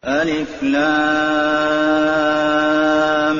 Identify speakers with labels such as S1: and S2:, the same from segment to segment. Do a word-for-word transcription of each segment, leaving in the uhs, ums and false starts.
S1: ألف لام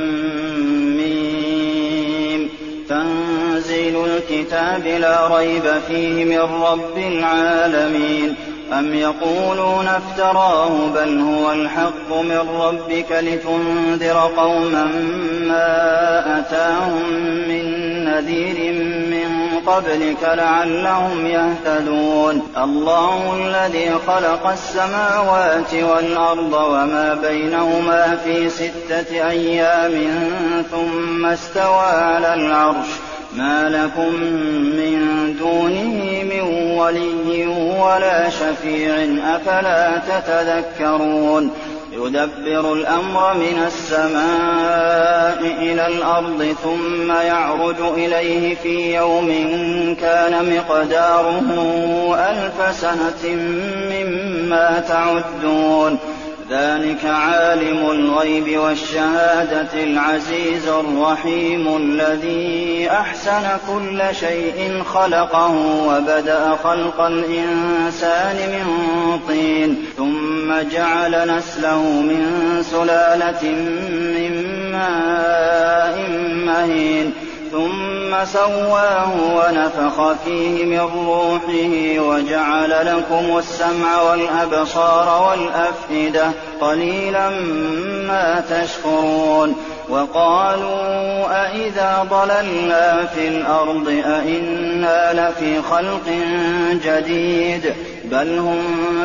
S1: ميم تنزيل الكتاب لا ريب فيه من رب العالمين أم يقولون افتراه بل هو الحق من ربك لتنذر قوما ما أتاهم من نذير من قبلك لعلهم يهتدون الله الذي خلق السماوات والأرض وما بينهما في ستة أيام ثم استوى على العرش ما لكم من دونه من ولي ولا شفيع أفلا تتذكرون يدبر الأمر من السماء إلى الأرض ثم يعرج إليه في يوم كان مقداره ألف سنة مما تعدون ذلك عالم الغيب والشهادة العزيز الرحيم الذي أحسن كل شيء خلقه وبدأ خلق الإنسان من طين ثم جعل نسله من سلالة من ماء مهين ثم سواه ونفخ فيه من روحه وجعل لكم السمع والأبصار والأفئدة قليلا ما تشكرون وقالوا أئذا ضللنا في الأرض أئنا لفي خلق جديد بل هم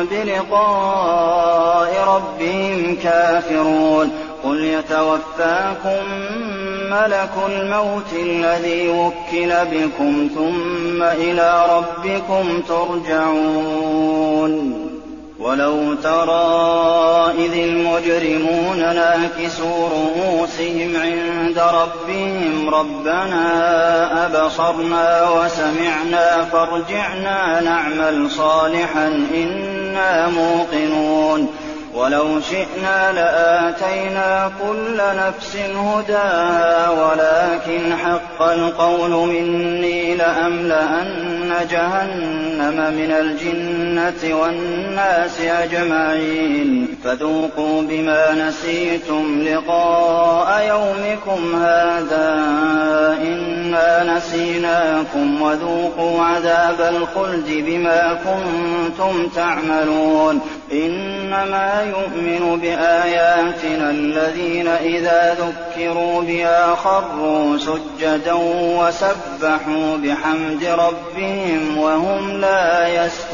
S1: بلقاء ربهم كافرون قل يتوفاكم ملك الموت الذي وكل بكم ثم إلى ربكم ترجعون ولو ترى إذ المجرمون ناكسوا رؤوسهم عند ربهم ربنا أبصرنا وسمعنا فارجعنا نعمل صالحا إنا موقنون ولو شئنا لآتينا كل نفس هداها ولكن حق القول مني لأملأن جهنم من الجنة والناس أجمعين فذوقوا بما نسيتم لقاء يومكم هذا إنا نسيناكم وذوقوا عذاب الخلد بما كنتم تعملون إنما يؤمن بآياتنا الذين إذا ذكروا بها خروا سجدا وسبحوا بحمد ربهم وهم لا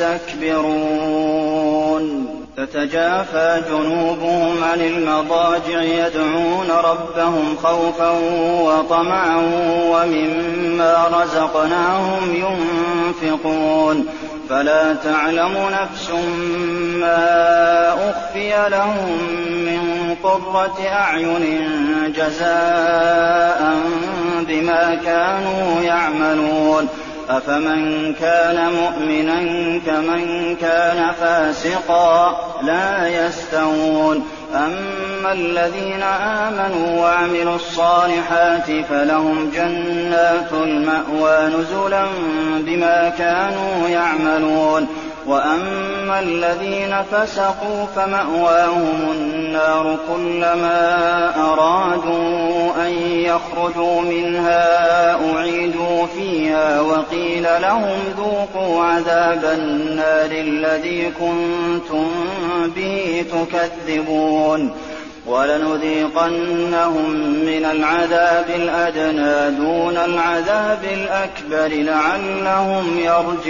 S1: يستكبرون تتجافى جنوبهم عن المضاجع يدعون ربهم خوفا وطمعا ومما رزقناهم ينفقون فلا تعلم نفس ما أخفي لهم من قرة أعين جزاء بما كانوا يعملون أفمن كان مؤمنا كمن كان فاسقا لا يستوون أما الذين آمنوا وعملوا الصالحات فلهم جنات المأوى نزلا بما كانوا يعملون وأما الذين فسقوا فمأواهم النار كلما أرادوا أن يخرجوا منها أعيدوا فيها وقيل لهم ذوقوا عذاب النار الذي كنتم به تكذبون ولنذيقنهم من العذاب الأدنى دون العذاب الأكبر لعلهم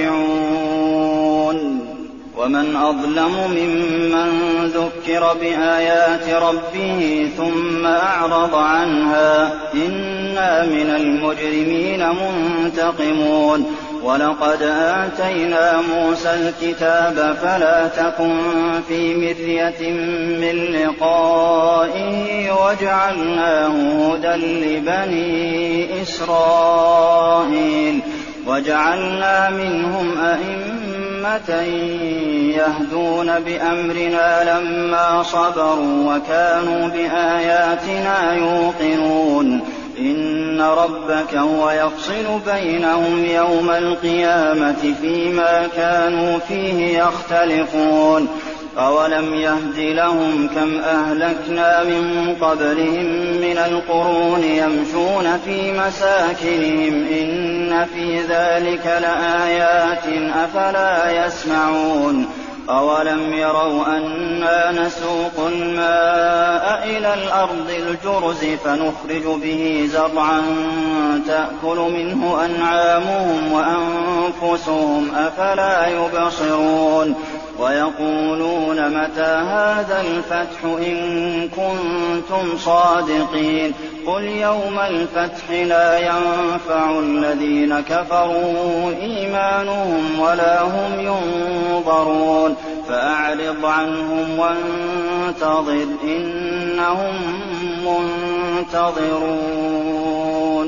S1: يرجعون ومن أظلم ممن ذكر بآيات ربه ثم أعرض عنها إنا من المجرمين منتقمون ولقد آتينا موسى الكتاب فلا تكن في مرية من لقائه وجعلناه هدى لبني إسرائيل وجعلنا منهم أئمة يهدون بأمرنا لما صبروا وكانوا بآياتنا يوقنون إن ربك هو يفصل بينهم يوم القيامة فيما كانوا فيه يختلفون أَوَلَمْ يَهْدِ لَهُمْ كَمْ أَهْلَكْنَا مِن قَبْلِهِم مِّنَ الْقُرُونِ يَمْشُونَ فِي مَسَاكِنِهِمْ ۚ إِنَّ فِي ذَٰلِكَ لَآيَاتٍ ۖ أَفَلَا يَسْمَعُونَ أَوَلَمْ يَرَوْا أَنَّا نَسُوقُ الْمَاءَ إِلَى الْأَرْضِ الْجُرُزِ فَنُخْرِجُ بِهِ زَرْعًا تَأْكُلُ مِنْهُ أَنْعَامُهُمْ وَأَنفُسُهُمْ ۖ أَفَلَا يُبْصِرُونَ وَيَقُولُونَ مَتَىٰ هَٰذَا الْفَتْحُ إِن كُنتُمْ صَادِقِينَ قُلْ يَوْمَ الْفَتْحِ لَا يَنفَعُ الَّذِينَ كَفَرُوا إِيمَانُهُمْ وَلَا هُمْ يُنظَرُونَ فَأَعْرِضْ عَنْهُمْ وَانتَظِرْ إِنَّهُم مُّنتَظِرُونَ